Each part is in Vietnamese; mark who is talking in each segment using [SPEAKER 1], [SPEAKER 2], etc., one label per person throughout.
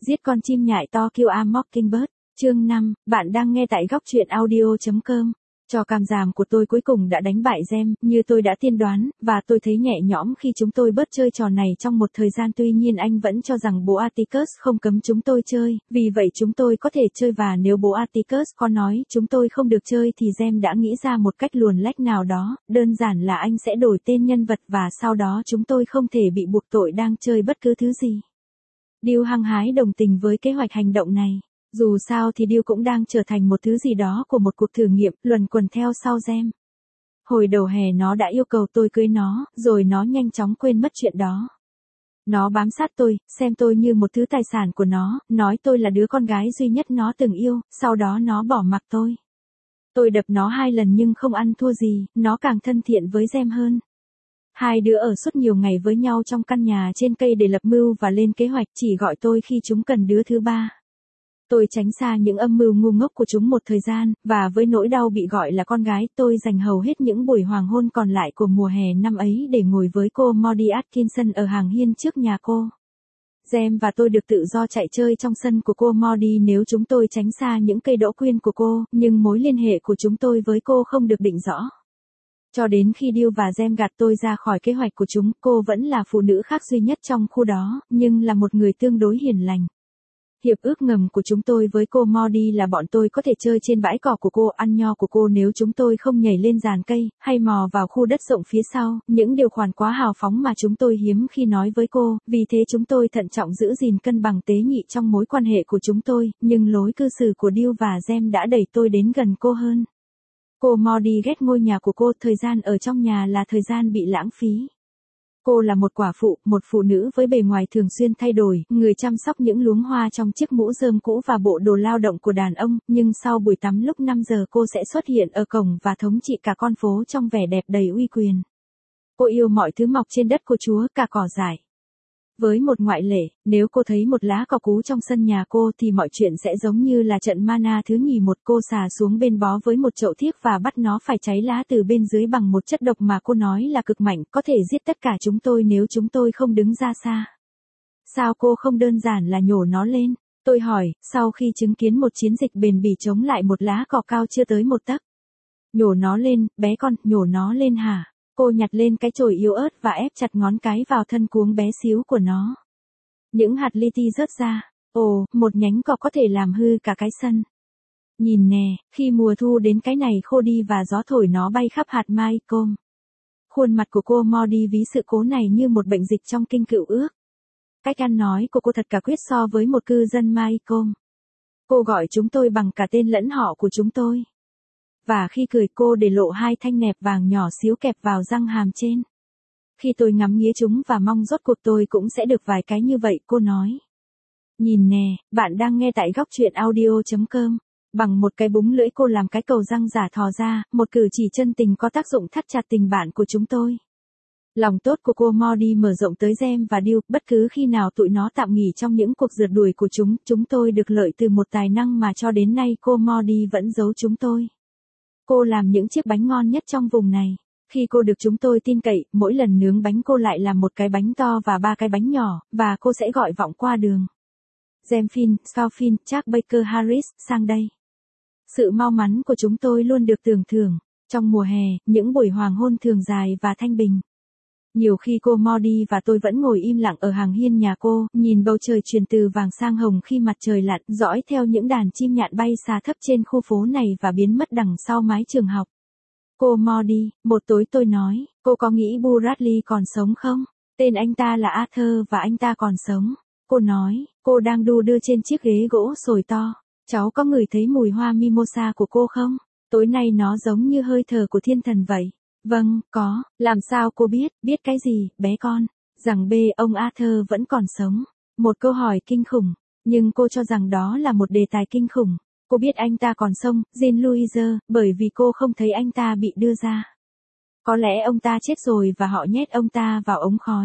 [SPEAKER 1] Giết con chim nhại to kill a mockingbird. Chương 5, bạn đang nghe tại góc truyện audio.com. Trò càm ràm của tôi cuối cùng đã đánh bại Gem, như tôi đã tiên đoán, và tôi thấy nhẹ nhõm khi chúng tôi bớt chơi trò này trong một thời gian. Tuy nhiên anh vẫn cho rằng bố Atticus không cấm chúng tôi chơi, vì vậy chúng tôi có thể chơi, và nếu bố Atticus có nói chúng tôi không được chơi thì Gem đã nghĩ ra một cách luồn lách nào đó, đơn giản là anh sẽ đổi tên nhân vật và sau đó chúng tôi không thể bị buộc tội đang chơi bất cứ thứ gì. Deal hăng hái đồng tình với kế hoạch hành động này. Dù sao thì Deal cũng đang trở thành một thứ gì đó của một cuộc thử nghiệm, luẩn quẩn theo sau Gem. Hồi đầu hè nó đã yêu cầu tôi cưới nó, rồi nó nhanh chóng quên mất chuyện đó. Nó bám sát tôi, xem tôi như một thứ tài sản của nó, nói tôi là đứa con gái duy nhất nó từng yêu, sau đó nó bỏ mặc tôi. Tôi đập nó 2 lần nhưng không ăn thua gì, nó càng thân thiện với Gem hơn. Hai đứa ở suốt nhiều ngày với nhau trong căn nhà trên cây để lập mưu và lên kế hoạch, chỉ gọi tôi khi chúng cần đứa thứ ba. Tôi tránh xa những âm mưu ngu ngốc của chúng một thời gian, và với nỗi đau bị gọi là con gái, tôi dành hầu hết những buổi hoàng hôn còn lại của mùa hè năm ấy để ngồi với cô Maudie Atkinson ở hàng hiên trước nhà cô. Gem và tôi được tự do chạy chơi trong sân của cô Maudie nếu chúng tôi tránh xa những cây đỗ quyên của cô, nhưng mối liên hệ của chúng tôi với cô không được định rõ. Cho đến khi Deal và Gem gạt tôi ra khỏi kế hoạch của chúng, cô vẫn là phụ nữ khác duy nhất trong khu đó, nhưng là một người tương đối hiền lành. Hiệp ước ngầm của chúng tôi với cô Maudie là bọn tôi có thể chơi trên bãi cỏ của cô, ăn nho của cô nếu chúng tôi không nhảy lên giàn cây, hay mò vào khu đất rộng phía sau, những điều khoản quá hào phóng mà chúng tôi hiếm khi nói với cô, vì thế chúng tôi thận trọng giữ gìn cân bằng tế nhị trong mối quan hệ của chúng tôi, nhưng lối cư xử của Deal và Gem đã đẩy tôi đến gần cô hơn. Cô Maudie ghét ngôi nhà của cô, thời gian ở trong nhà là thời gian bị lãng phí. Cô là một quả phụ, một phụ nữ với bề ngoài thường xuyên thay đổi, người chăm sóc những luống hoa trong chiếc mũ rơm cũ và bộ đồ lao động của đàn ông, nhưng sau buổi tắm lúc 5 giờ cô sẽ xuất hiện ở cổng và thống trị cả con phố trong vẻ đẹp đầy uy quyền. Cô yêu mọi thứ mọc trên đất của Chúa, cả cỏ dại. Với một ngoại lệ, nếu cô thấy một lá cỏ cú trong sân nhà cô thì mọi chuyện sẽ giống như là trận mana thứ nhì. Cô xà xuống bên bó với một chậu thiếc và bắt nó phải cháy lá từ bên dưới bằng một chất độc mà cô nói là cực mạnh, có thể giết tất cả chúng tôi nếu chúng tôi không đứng ra xa. Sao cô không đơn giản là nhổ nó lên? Tôi hỏi, sau khi chứng kiến một chiến dịch bền bỉ chống lại một lá cỏ cao chưa tới 1 tấc. Nhổ nó lên, bé con, nhổ nó lên hả? Cô nhặt lên cái chổi yếu ớt và ép chặt ngón cái vào thân cuống bé xíu của nó. Những hạt li ti rớt ra. Ồ, một nhánh cỏ có thể làm hư cả cái sân. Nhìn nè, khi mùa thu đến cái này khô đi và gió thổi nó bay khắp hạt mai côm. Khuôn mặt của cô Maudie ví sự cố này như một bệnh dịch trong kinh cựu ước. Cách ăn nói của cô thật cả quyết so với một cư dân mai côm. Cô gọi chúng tôi bằng cả tên lẫn họ của chúng tôi. Và khi cười cô để lộ 2 thanh nẹp vàng nhỏ xíu kẹp vào răng hàm trên. Khi tôi ngắm nghía chúng và mong rốt cuộc tôi cũng sẽ được vài cái như vậy, cô nói. Nhìn nè, bạn đang nghe tại góc truyện audio.com. Bằng một cái búng lưỡi cô làm cái cầu răng giả thò ra, một cử chỉ chân tình có tác dụng thắt chặt tình bạn của chúng tôi. Lòng tốt của cô Maudie mở rộng tới Gem và Deal, bất cứ khi nào tụi nó tạm nghỉ trong những cuộc rượt đuổi của chúng tôi được lợi từ một tài năng mà cho đến nay cô Maudie vẫn giấu chúng tôi. Cô làm những chiếc bánh ngon nhất trong vùng này. Khi cô được chúng tôi tin cậy, mỗi lần nướng bánh cô lại làm một cái bánh to và 3 cái bánh nhỏ, và cô sẽ gọi vọng qua đường. Gem Finn, Scout Finn, Chuck Baker Harris, sang đây. Sự mau mắn của chúng tôi luôn được tưởng thưởng. Trong mùa hè, những buổi hoàng hôn thường dài và thanh bình. Nhiều khi cô Maudie và tôi vẫn ngồi im lặng ở hàng hiên nhà cô, nhìn bầu trời chuyển từ vàng sang hồng khi mặt trời lặn, dõi theo những đàn chim nhạn bay xa thấp trên khu phố này và biến mất đằng sau mái trường học. Cô Maudie, một tối tôi nói, cô có nghĩ Bradley còn sống không? Tên anh ta là Arthur và anh ta còn sống. Cô nói, cô đang đu đưa trên chiếc ghế gỗ sồi to. Cháu có ngửi thấy mùi hoa mimosa của cô không? Tối nay nó giống như hơi thở của thiên thần vậy. Vâng, có, làm sao cô biết cái gì, bé con? Rằng ông Arthur vẫn còn sống. Một câu hỏi kinh khủng, nhưng cô cho rằng đó là một đề tài kinh khủng. Cô biết anh ta còn sống, Jean Louise, bởi vì cô không thấy anh ta bị đưa ra. Có lẽ ông ta chết rồi và họ nhét ông ta vào ống khói.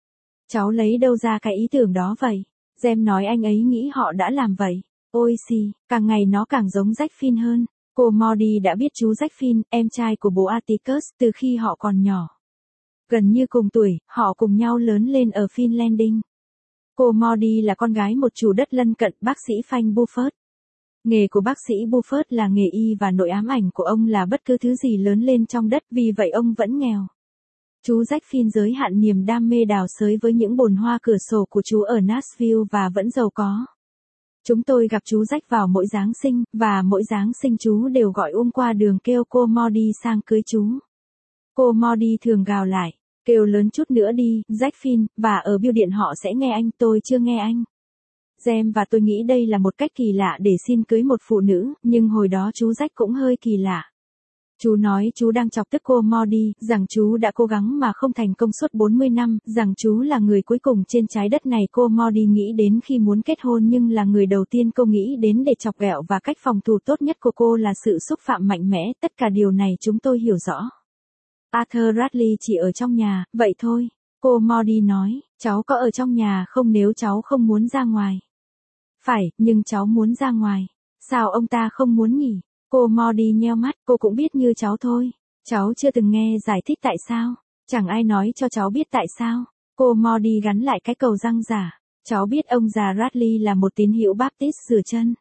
[SPEAKER 1] Cháu lấy đâu ra cái ý tưởng đó vậy? Gem nói anh ấy nghĩ họ đã làm vậy. Ôi xì, càng ngày nó càng giống Jack Finn hơn. Cô Maudie đã biết chú Jack Finn, em trai của bố Atticus, từ khi họ còn nhỏ. Gần như cùng tuổi, họ cùng nhau lớn lên ở Finn Landing. Cô Maudy là con gái một chủ đất lân cận bác sĩ Frank Buffett. Nghề của bác sĩ Buffett là nghề y và nỗi ám ảnh của ông là bất cứ thứ gì lớn lên trong đất, vì vậy ông vẫn nghèo. Chú Jack Finn giới hạn niềm đam mê đào xới với những bồn hoa cửa sổ của chú ở Nashville và vẫn giàu có. Chúng tôi gặp chú Jack vào mỗi Giáng sinh, và mỗi Giáng sinh chú đều gọi qua đường kêu cô Maudy sang cưới chú. Cô Maudy thường gào lại, kêu lớn chút nữa đi, Jack Finn, và ở bưu điện họ sẽ nghe anh, tôi chưa nghe anh. Jem và tôi nghĩ đây là một cách kỳ lạ để xin cưới một phụ nữ, nhưng hồi đó chú Jack cũng hơi kỳ lạ. Chú nói chú đang chọc tức cô Maudy, rằng chú đã cố gắng mà không thành công suốt 40 năm, rằng chú là người cuối cùng trên trái đất này cô Maudy nghĩ đến khi muốn kết hôn, nhưng là người đầu tiên cô nghĩ đến để chọc ghẹo, và cách phòng thủ tốt nhất của cô là sự xúc phạm mạnh mẽ. Tất cả điều này chúng tôi hiểu rõ. Arthur Radley chỉ ở trong nhà, vậy thôi. Cô Maudy nói, cháu có ở trong nhà không nếu cháu không muốn ra ngoài? Phải, nhưng cháu muốn ra ngoài. Sao ông ta không muốn nhỉ? Cô Maudy nheo mắt, cô cũng biết như cháu thôi. Cháu chưa từng nghe giải thích tại sao. Chẳng ai nói cho cháu biết tại sao. Cô Maudy gắn lại cái cầu răng giả. Cháu biết ông già Radley là một tín hữu Baptist rửa chân.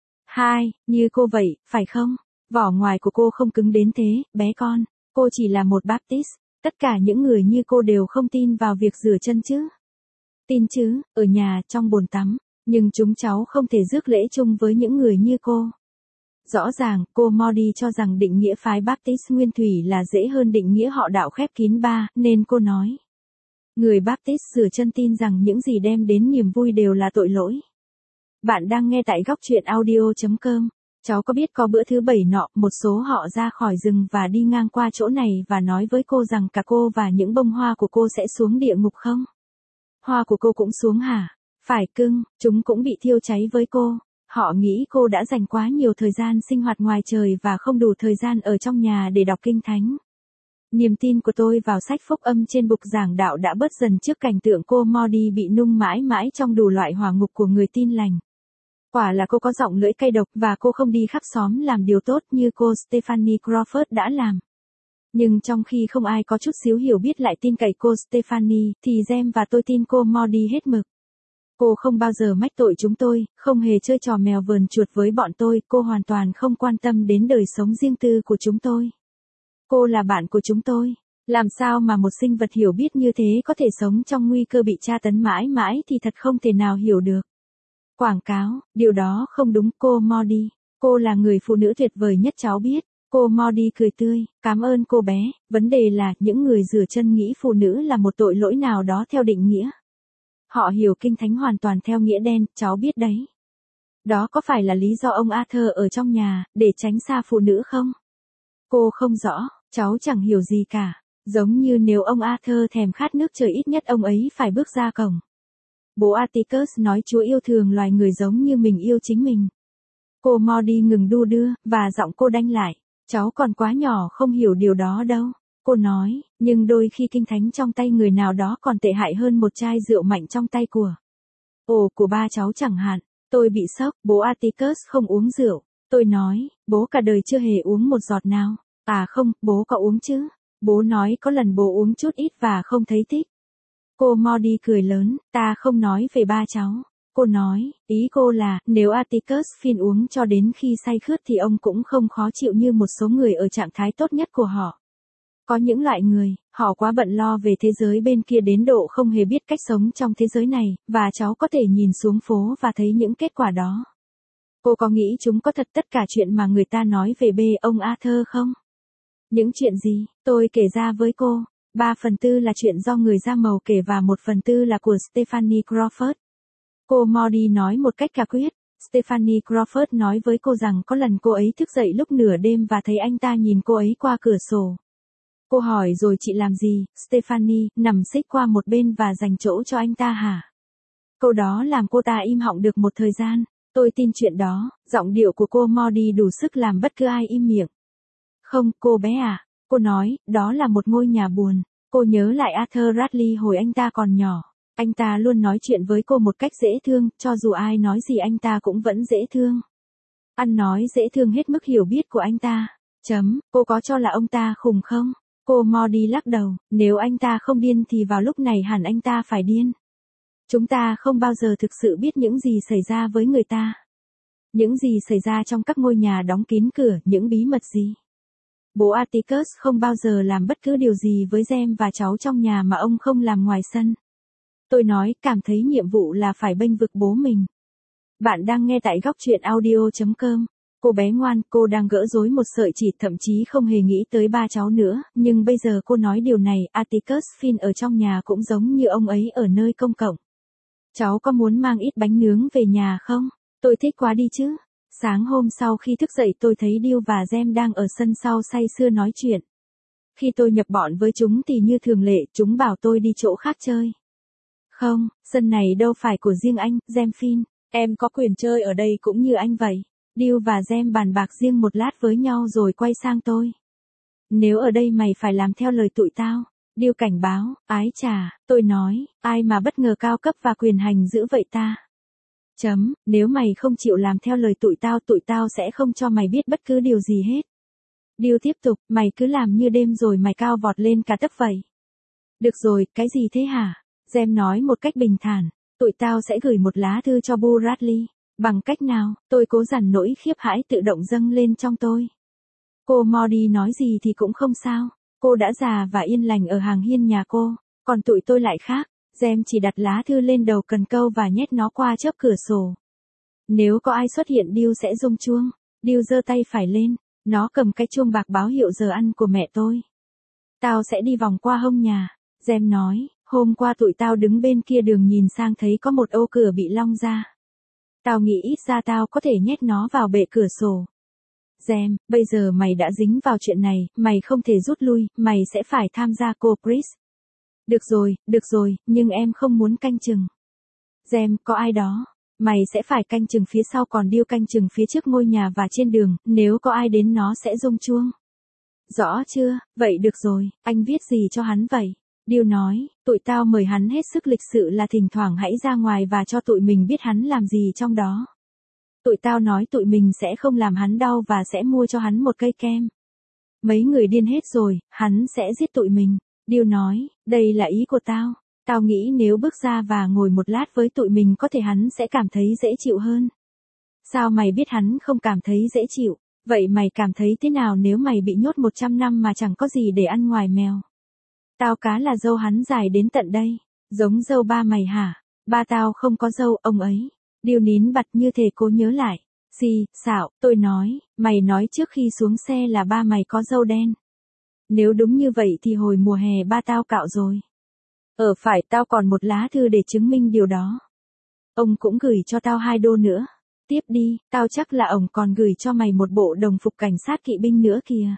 [SPEAKER 1] Như cô vậy, phải không? Vỏ ngoài của cô không cứng đến thế, bé con. Cô chỉ là một Baptist. Tất cả những người như cô đều không tin vào việc rửa chân chứ. Tin chứ, ở nhà, trong bồn tắm. Nhưng chúng cháu không thể rước lễ chung với những người như cô. Rõ ràng, cô Maudy cho rằng định nghĩa phái Baptist nguyên thủy là dễ hơn định nghĩa họ đạo khép kín ba, nên cô nói. Người Baptist rửa chân tin rằng những gì đem đến niềm vui đều là tội lỗi. Bạn đang nghe tại góc truyện audio.com. Cháu có biết có bữa thứ Bảy nọ, một số họ ra khỏi rừng và đi ngang qua chỗ này và nói với cô rằng cả cô và những bông hoa của cô sẽ xuống địa ngục không? Hoa của cô cũng xuống hả? Phải cưng, chúng cũng bị thiêu cháy với cô. Họ nghĩ cô đã dành quá nhiều thời gian sinh hoạt ngoài trời và không đủ thời gian ở trong nhà để đọc kinh thánh. Niềm tin của tôi vào sách phúc âm trên bục giảng đạo đã bớt dần trước cảnh tượng cô Maudy bị nung mãi mãi trong đủ loại hỏa ngục của người tin lành. Quả là cô có giọng lưỡi cay độc và cô không đi khắp xóm làm điều tốt như cô Stephanie Crawford đã làm. Nhưng trong khi không ai có chút xíu hiểu biết lại tin cậy cô Stephanie, thì Jem và tôi tin cô Maudy hết mực. Cô không bao giờ mách tội chúng tôi, không hề chơi trò mèo vờn chuột với bọn tôi, cô hoàn toàn không quan tâm đến đời sống riêng tư của chúng tôi. Cô là bạn của chúng tôi. Làm sao mà một sinh vật hiểu biết như thế có thể sống trong nguy cơ bị tra tấn mãi mãi thì thật không thể nào hiểu được. Quảng cáo, điều đó không đúng cô Maudy. Cô là người phụ nữ tuyệt vời nhất cháu biết. Cô Maudy cười tươi, cảm ơn cô bé. Vấn đề là những người rửa chân nghĩ phụ nữ là một tội lỗi nào đó theo định nghĩa. Họ hiểu kinh thánh hoàn toàn theo nghĩa đen, cháu biết đấy. Đó có phải là lý do ông Arthur ở trong nhà, để tránh xa phụ nữ không? Cô không rõ, cháu chẳng hiểu gì cả. Giống như nếu ông Arthur thèm khát nước trời ít nhất ông ấy phải bước ra cổng. Bố Atticus nói Chúa yêu thương loài người giống như mình yêu chính mình. Cô Maudy ngừng đu đưa, và giọng cô đanh lại. Cháu còn quá nhỏ không hiểu điều đó đâu. Cô nói, nhưng đôi khi kinh thánh trong tay người nào đó còn tệ hại hơn một chai rượu mạnh trong tay của ba cháu chẳng hạn. Tôi bị sốc, bố Atticus không uống rượu. Tôi nói, bố cả đời chưa hề uống một giọt nào. À không, bố có uống chứ. Bố nói có lần bố uống chút ít và không thấy thích. Cô Maudy cười lớn, ta không nói về ba cháu. Cô nói, ý cô là, nếu Atticus Finn uống cho đến khi say khướt thì ông cũng không khó chịu như một số người ở trạng thái tốt nhất của họ. Có những loại người, họ quá bận lo về thế giới bên kia đến độ không hề biết cách sống trong thế giới này, và cháu có thể nhìn xuống phố và thấy những kết quả đó. Cô có nghĩ chúng có thật tất cả chuyện mà người ta nói về ông Arthur không? Những chuyện gì, tôi kể ra với cô, 3/4 là chuyện do người da màu kể và 1/4 là của Stephanie Crawford. Cô Maudy nói một cách quả quyết. Stephanie Crawford nói với cô rằng có lần cô ấy thức dậy lúc nửa đêm và thấy anh ta nhìn cô ấy qua cửa sổ. Cô hỏi rồi chị làm gì, Stephanie, nằm xích qua một bên và dành chỗ cho anh ta hả? Câu đó làm cô ta im họng được một thời gian. Tôi tin chuyện đó, giọng điệu của cô Maudy đủ sức làm bất cứ ai im miệng. Không, cô bé à, cô nói, đó là một ngôi nhà buồn. Cô nhớ lại Arthur Radley hồi anh ta còn nhỏ. Anh ta luôn nói chuyện với cô một cách dễ thương, cho dù ai nói gì anh ta cũng vẫn dễ thương. Ăn nói dễ thương hết mức hiểu biết của anh ta. Cô có cho là ông ta khùng không? Cô Maudy lắc đầu, nếu anh ta không điên thì vào lúc này hẳn anh ta phải điên. Chúng ta không bao giờ thực sự biết những gì xảy ra với người ta. Những gì xảy ra trong các ngôi nhà đóng kín cửa, những bí mật gì. Bố Atticus không bao giờ làm bất cứ điều gì với Gem và cháu trong nhà mà ông không làm ngoài sân. Tôi nói, cảm thấy nhiệm vụ là phải bênh vực bố mình. Bạn đang nghe tại góc truyện audio.com. Cô bé ngoan, cô đang gỡ rối một sợi chỉ, thậm chí không hề nghĩ tới ba cháu nữa, nhưng bây giờ cô nói điều này, Atticus Finn ở trong nhà cũng giống như ông ấy ở nơi công cộng. Cháu có muốn mang ít bánh nướng về nhà không? Tôi thích quá đi chứ. Sáng hôm sau khi thức dậy tôi thấy Dew và Gem đang ở sân sau say sưa nói chuyện. Khi tôi nhập bọn với chúng thì như thường lệ, chúng bảo tôi đi chỗ khác chơi. Không, sân này đâu phải của riêng anh, Gem Finn. Em có quyền chơi ở đây cũng như anh vậy. Dew và Gem bàn bạc riêng một lát với nhau rồi quay sang tôi. Nếu ở đây mày phải làm theo lời tụi tao. Dew cảnh báo, ái chà, tôi nói, ai mà bất ngờ cao cấp và quyền hành dữ vậy ta. Nếu mày không chịu làm theo lời tụi tao sẽ không cho mày biết bất cứ điều gì hết. Dew tiếp tục, mày cứ làm như đêm rồi mày cao vọt lên cả tấc vậy. Được rồi, cái gì thế hả? Gem nói một cách bình thản, tụi tao sẽ gửi một lá thư cho Bradley. Bằng cách nào? Tôi cố dằn nỗi khiếp hãi tự động dâng lên trong tôi. Cô Maudy nói gì thì cũng không sao. Cô đã già và yên lành ở hàng hiên nhà cô, còn tụi tôi lại khác. Gem chỉ đặt lá thư lên đầu cần câu và nhét nó qua chớp cửa sổ. Nếu có ai xuất hiện Dew sẽ rung chuông. Dew giơ tay phải lên, nó cầm cái chuông bạc báo hiệu giờ ăn của mẹ tôi. Tao sẽ đi vòng qua hông nhà, Gem nói, hôm qua tụi tao đứng bên kia đường nhìn sang thấy có một ô cửa bị long ra. Tao nghĩ ít ra tao có thể nhét nó vào bệ cửa sổ. Gem, bây giờ mày đã dính vào chuyện này, mày không thể rút lui, mày sẽ phải tham gia cô Chris. Được rồi, nhưng em không muốn canh chừng. Gem, có ai đó. Mày sẽ phải canh chừng phía sau còn Dew canh chừng phía trước ngôi nhà và trên đường, nếu có ai đến nó sẽ rung chuông. Rõ chưa, vậy được rồi, anh viết gì cho hắn vậy? Dew nói, tụi tao mời hắn hết sức lịch sự là thỉnh thoảng hãy ra ngoài và cho tụi mình biết hắn làm gì trong đó. Tụi tao nói tụi mình sẽ không làm hắn đau và sẽ mua cho hắn một cây kem. Mấy người điên hết rồi, hắn sẽ giết tụi mình. Dew nói, đây là ý của tao. Tao nghĩ nếu bước ra và ngồi một lát với tụi mình có thể hắn sẽ cảm thấy dễ chịu hơn. Sao mày biết hắn không cảm thấy dễ chịu? Vậy mày cảm thấy thế nào nếu mày bị nhốt 100 năm mà chẳng có gì để ăn ngoài mèo? Tao cá là dâu hắn dài đến tận đây. Giống dâu ba mày hả? Ba tao không có dâu, ông ấy. Dew nín bặt như thể cố nhớ lại. Xạo, tôi nói, mày nói trước khi xuống xe là ba mày có dâu đen. Nếu đúng như vậy thì hồi mùa hè ba tao cạo rồi. Phải, tao còn một lá thư để chứng minh điều đó. Ông cũng gửi cho tao $2 nữa. Tiếp đi, tao chắc là ông còn gửi cho mày một bộ đồng phục cảnh sát kỵ binh nữa kìa.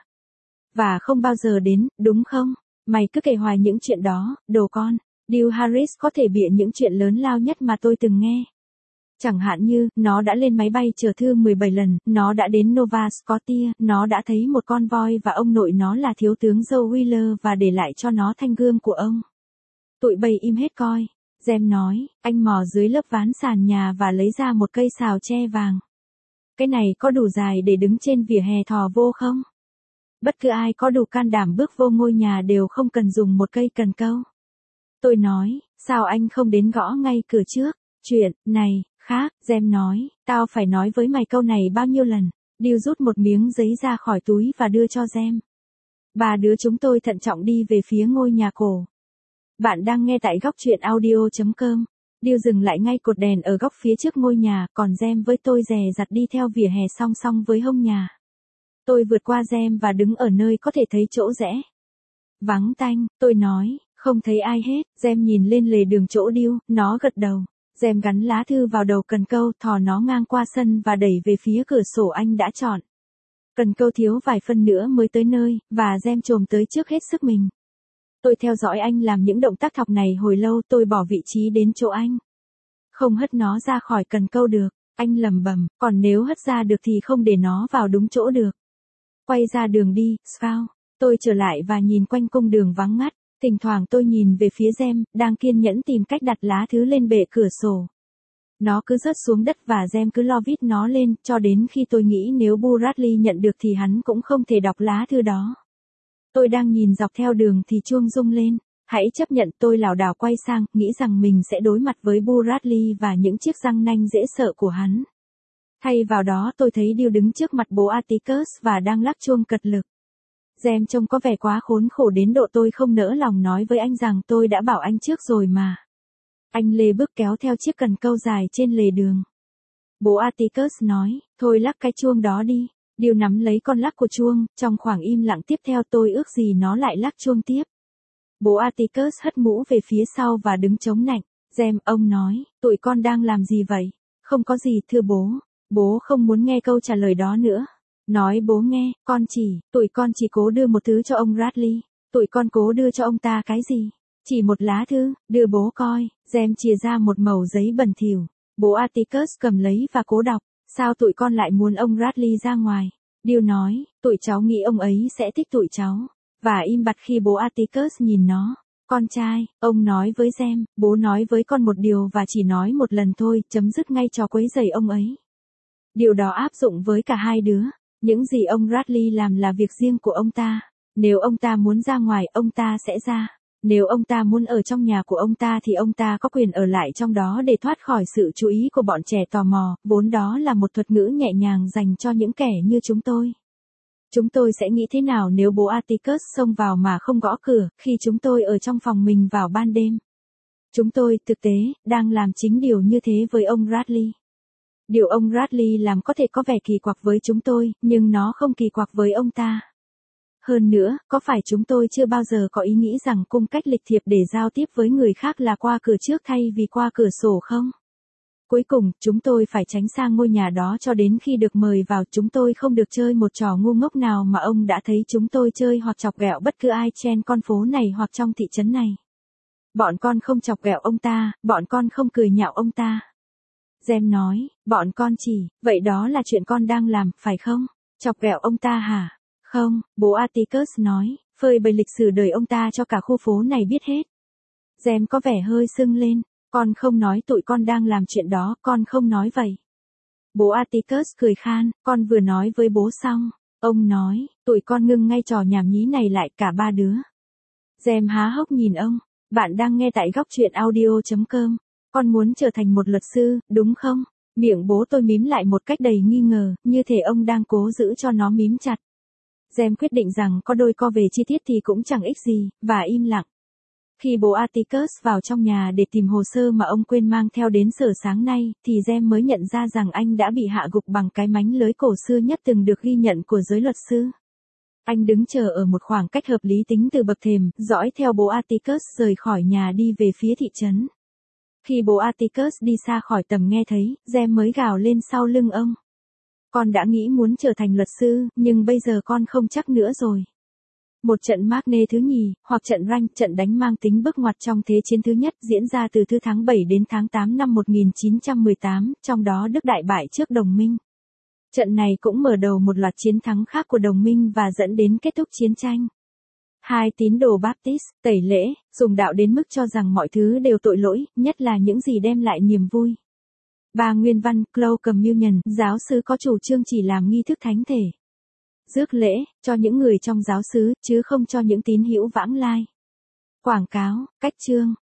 [SPEAKER 1] Và không bao giờ đến, đúng không? Mày cứ kể hoài những chuyện đó, đồ con. Dew Harris có thể bịa những chuyện lớn lao nhất mà tôi từng nghe. Chẳng hạn như, nó đã lên máy bay chở thư 17 lần, nó đã đến Nova Scotia, nó đã thấy một con voi và ông nội nó là thiếu tướng Joe Wheeler và để lại cho nó thanh gươm của ông. Tụi bay im hết coi. Gem nói, anh mò dưới lớp ván sàn nhà và lấy ra một cây sào tre vàng. Cái này có đủ dài để đứng trên vỉa hè thò vô không? Bất cứ ai có đủ can đảm bước vô ngôi nhà đều không cần dùng một cây cần câu. Tôi nói, sao anh không đến gõ ngay cửa trước? Chuyện này khác, Gem nói, tao phải nói với mày câu này bao nhiêu lần. Dew rút một miếng giấy ra khỏi túi và đưa cho Gem. Ba đứa chúng tôi thận trọng đi về phía ngôi nhà cổ. Bạn đang nghe tại góc truyện audio.com. Dew dừng lại ngay cột đèn ở góc phía trước ngôi nhà, còn Gem với tôi dè dặt đi theo vỉa hè song song với hông nhà. Tôi vượt qua Gem và đứng ở nơi có thể thấy chỗ rẽ. Vắng tanh, tôi nói, không thấy ai hết. Gem nhìn lên lề đường chỗ Dew, nó gật đầu. Gem gắn lá thư vào đầu cần câu, thò nó ngang qua sân và đẩy về phía cửa sổ anh đã chọn. Cần câu thiếu vài phân nữa mới tới nơi, và Gem chồm tới trước hết sức mình. Tôi theo dõi anh làm những động tác thọc này hồi lâu, tôi bỏ vị trí đến chỗ anh. Không hất nó ra khỏi cần câu được, anh lẩm bẩm, còn nếu hất ra được thì không để nó vào đúng chỗ được. Quay ra đường đi, Scout. Tôi trở lại và nhìn quanh cung đường vắng ngắt, thỉnh thoảng tôi nhìn về phía Gem, đang kiên nhẫn tìm cách đặt lá thư lên bệ cửa sổ. Nó cứ rớt xuống đất và Gem cứ lo vít nó lên, cho đến khi tôi nghĩ nếu Bradley nhận được thì hắn cũng không thể đọc lá thư đó. Tôi đang nhìn dọc theo đường thì chuông rung lên. Hãy chấp nhận. Tôi lảo đảo quay sang, nghĩ rằng mình sẽ đối mặt với Bradley và những chiếc răng nanh dễ sợ của hắn. Thay vào đó tôi thấy Điều đứng trước mặt bố Atticus và đang lắc chuông cật lực. Gem trông có vẻ quá khốn khổ đến độ tôi không nỡ lòng nói với anh rằng tôi đã bảo anh trước rồi mà. Anh lê bước kéo theo chiếc cần câu dài trên lề đường. Bố Atticus nói, thôi lắc cái chuông đó đi. Điều nắm lấy con lắc của chuông, trong khoảng im lặng tiếp theo tôi ước gì nó lại lắc chuông tiếp. Bố Atticus hất mũ về phía sau và đứng chống nạnh. Gem, ông nói, tụi con đang làm gì vậy? Không có gì thưa bố. Bố không muốn nghe câu trả lời đó nữa. Nói bố nghe, tụi con chỉ cố đưa một thứ cho ông Bradley. Tụi con cố đưa cho ông ta cái gì? Chỉ một lá thư, đưa bố coi. Gem chìa ra một mẩu giấy bẩn thỉu. Bố Atticus cầm lấy và cố đọc. Sao tụi con lại muốn ông Bradley ra ngoài? Điều nói, tụi cháu nghĩ ông ấy sẽ thích tụi cháu. Và im bặt khi bố Atticus nhìn nó. Con trai, ông nói với Gem, bố nói với con một điều và chỉ nói một lần thôi, chấm dứt ngay trò quấy rầy ông ấy. Điều đó áp dụng với cả hai đứa. Những gì ông Bradley làm là việc riêng của ông ta. Nếu ông ta muốn ra ngoài, ông ta sẽ ra. Nếu ông ta muốn ở trong nhà của ông ta thì ông ta có quyền ở lại trong đó để thoát khỏi sự chú ý của bọn trẻ tò mò, vốn đó là một thuật ngữ nhẹ nhàng dành cho những kẻ như chúng tôi. Chúng tôi sẽ nghĩ thế nào nếu bố Atticus xông vào mà không gõ cửa, khi chúng tôi ở trong phòng mình vào ban đêm? Chúng tôi, thực tế, đang làm chính điều như thế với ông Bradley. Điều ông Bradley làm có thể có vẻ kỳ quặc với chúng tôi, nhưng nó không kỳ quặc với ông ta. Hơn nữa, có phải chúng tôi chưa bao giờ có ý nghĩ rằng cung cách lịch thiệp để giao tiếp với người khác là qua cửa trước thay vì qua cửa sổ không? Cuối cùng, chúng tôi phải tránh sang ngôi nhà đó cho đến khi được mời vào. Chúng tôi không được chơi một trò ngu ngốc nào mà ông đã thấy chúng tôi chơi hoặc chọc ghẹo bất cứ ai trên con phố này hoặc trong thị trấn này. Bọn con không chọc ghẹo ông ta, bọn con không cười nhạo ông ta. Gem nói, bọn con chỉ, vậy đó là chuyện con đang làm, phải không? Chọc ghẹo ông ta hả? Không, bố Atticus nói, phơi bày lịch sử đời ông ta cho cả khu phố này biết hết. Gem có vẻ hơi sưng lên, con không nói tụi con đang làm chuyện đó, con không nói vậy. Bố Atticus cười khan, con vừa nói với bố xong. Ông nói, tụi con ngưng ngay trò nhảm nhí này lại cả ba đứa. Gem há hốc nhìn ông, bạn đang nghe tại góc truyện audio.com. Con muốn trở thành một luật sư, đúng không? Miệng bố tôi mím lại một cách đầy nghi ngờ, như thể ông đang cố giữ cho nó mím chặt. Gem quyết định rằng có đôi co về chi tiết thì cũng chẳng ích gì, và im lặng. Khi bố Atticus vào trong nhà để tìm hồ sơ mà ông quên mang theo đến sở sáng nay, thì Gem mới nhận ra rằng anh đã bị hạ gục bằng cái mánh lưới cổ xưa nhất từng được ghi nhận của giới luật sư. Anh đứng chờ ở một khoảng cách hợp lý tính từ bậc thềm, dõi theo bố Atticus rời khỏi nhà đi về phía thị trấn. Khi bố Atticus đi xa khỏi tầm nghe thấy, Gem mới gào lên sau lưng ông. Con đã nghĩ muốn trở thành luật sư, nhưng bây giờ con không chắc nữa rồi. Một trận Marne thứ nhì, hoặc trận Ranh, trận đánh mang tính bước ngoặt trong Thế chiến thứ nhất, diễn ra từ tháng 7 đến tháng 8 năm 1918, trong đó Đức đại bại trước đồng minh. Trận này cũng mở đầu một loạt chiến thắng khác của đồng minh và dẫn đến kết thúc chiến tranh. Hai tín đồ Baptist, tẩy lễ, dùng đạo đến mức cho rằng mọi thứ đều tội lỗi, nhất là những gì đem lại niềm vui. Ba nguyên văn, Clow Communion, giáo xứ có chủ trương chỉ làm nghi thức thánh thể. Rước lễ, cho những người trong giáo xứ, chứ không cho những tín hữu vãng lai. Quảng cáo, cách chương,